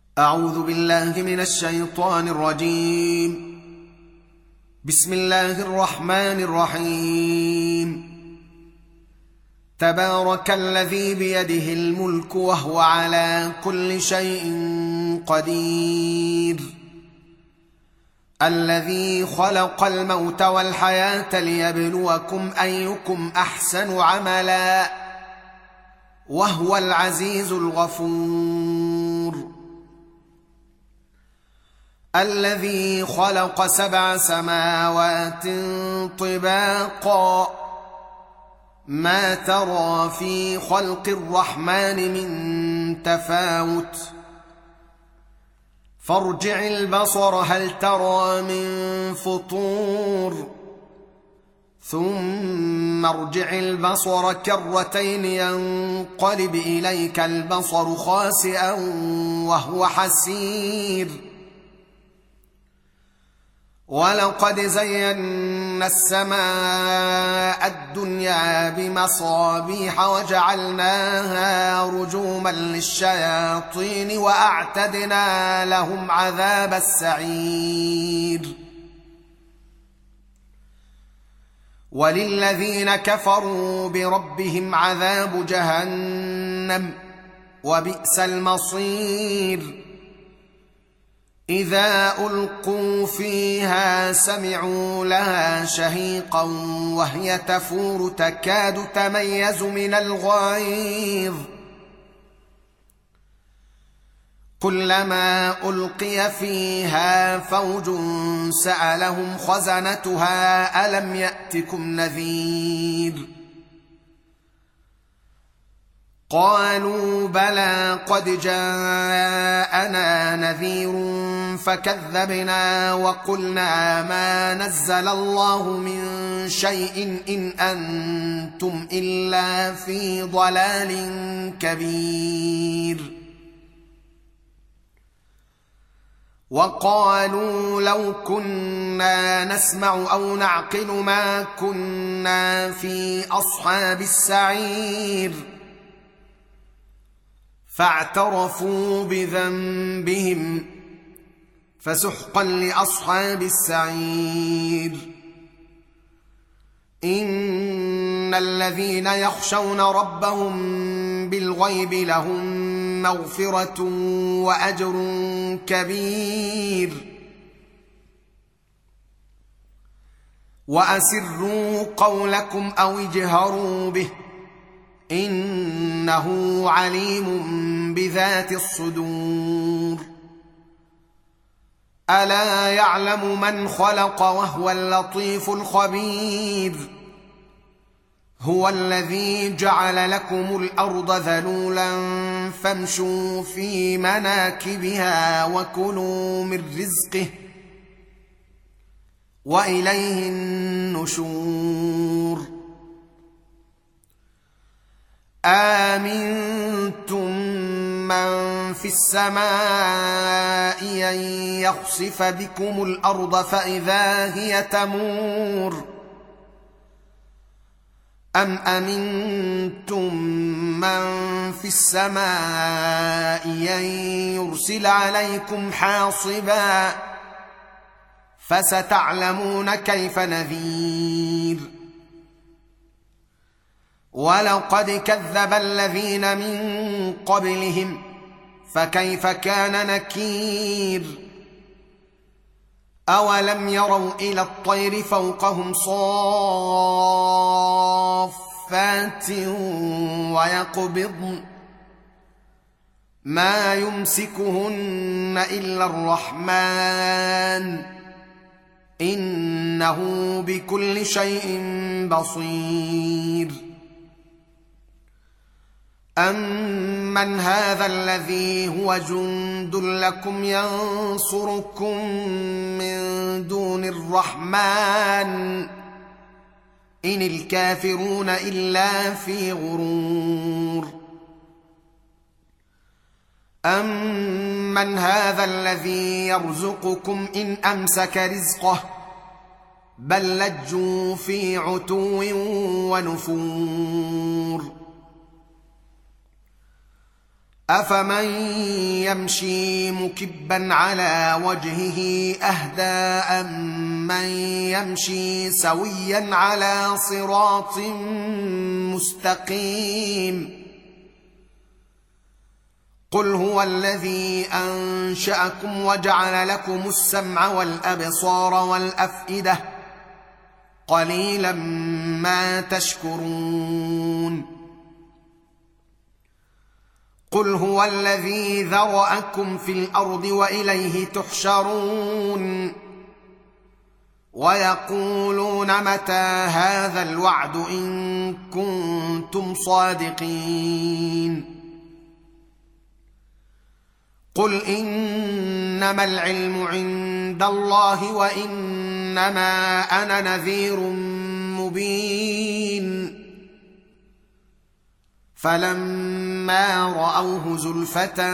أعوذ بالله من الشيطان الرجيم. بسم الله الرحمن الرحيم. تبارك الذي بيده الملك وهو على كل شيء قدير، الذي خلق الموت والحياة ليبلوكم أيكم أحسن عملا، وهو العزيز الغفور. الذي خلق 7 سماوات طباقا، ما ترى في خلق الرحمن من تفاوت، فارجع البصر هل ترى من فطور، ثم ارجع البصر كرتين ينقلب إليك البصر خاسئا وهو حسير. ولقد زينا السماء الدنيا بمصابيح وجعلناها رجوما للشياطين وأعتدنا لهم عذاب السعير. وللذين كفروا بربهم عذاب جهنم وبئس المصير. إذا ألقوا فيها سمعوا لها شهيقا وهي تفور تكاد تميز من الغيظ، كلما ألقي فيها فوج سألهم خزنتها ألم يأتكم نذير، قالوا بلى قد جاءنا نذير فكذبنا وقلنا ما نزل الله من شيء إن أنتم إلا في ضلال كبير. وقالوا لو كنا نسمع أو نعقل ما كنا في أصحاب السعير، فاعترفوا بذنبهم فسحقا لأصحاب السعير. إن الذين يخشون ربهم بالغيب لهم مغفرة وأجر كبير. وأسروا قولكم أو اجهروا به إنه عليم بذات الصدور. ألا يعلم من خلق وهو اللطيف الخبير. هو الذي جعل لكم الأرض ذلولا فامشوا في مناكبها وكلوا من رزقه وإليه النشور. آمنتم من في السماء أن يخسف بكم الأرض فإذا هي تمور، أم أمنتم من في السماء أن يرسل عليكم حاصبا، فستعلمون كيف نذير. ولقد كذب الذين من قبلهم فكيف كان نكير. أولم يروا إلى الطير فوقهم صافات ويقبضن ما يمسكهن إلا الرحمن إنه بكل شيء بصير. أمن هذا الذي هو جند لكم ينصركم من دون الرحمن إن الكافرون إلا في غرور. أمن هذا الذي يرزقكم إن أمسك رزقه بل لجوا في عتو ونفور. أفمن يمشي مكبا على وجهه أهدى أمن يمشي سويا على صراط مستقيم قل هو الذي أنشأكم وجعل لكم السمع والأبصار والأفئدة قليلا ما تشكرون قل هو الذي ذرأكم في الأرض وإليه تحشرون ويقولون متى هذا الوعد إن كنتم صادقين قل إنما العلم عند الله وإنما أنا نذير مبين فلما رأوه زلفة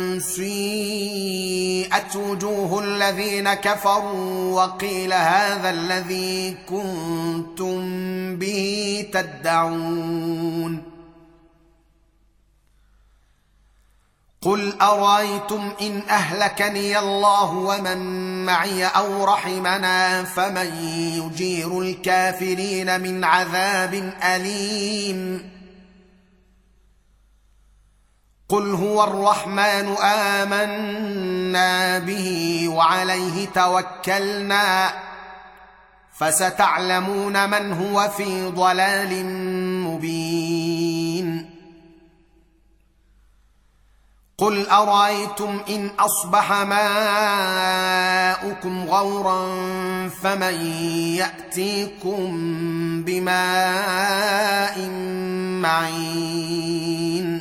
سيئت وجوه الذين كفروا وقيل هذا الذي كنتم به تدعون قل أرأيتم إن أهلكني الله ومن معي أو رحمنا فمن يجير الكافرين من عذاب أليم قل هو الرحمن آمنا به وعليه توكلنا فستعلمون من هو في ضلال مبين قل أرأيتم إن أصبح ماؤكم غورا فمن يأتيكم بماء معين